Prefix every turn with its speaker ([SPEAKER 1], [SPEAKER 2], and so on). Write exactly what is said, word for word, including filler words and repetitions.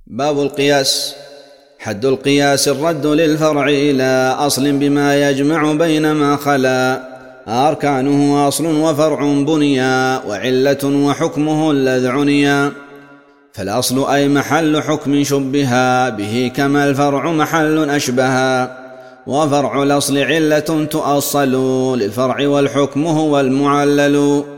[SPEAKER 1] باب القياس. حد القياس الرد للفرع إلى أصل بما يجمع بين ما خلا، أركانه أصل وفرع بنيا، وعلة وحكمه الذي عنيا. فالأصل أي محل حكم شبها به، كما الفرع محل أشبها، وفرع الأصل علة تؤصل للفرع، والحكم هو المعلل.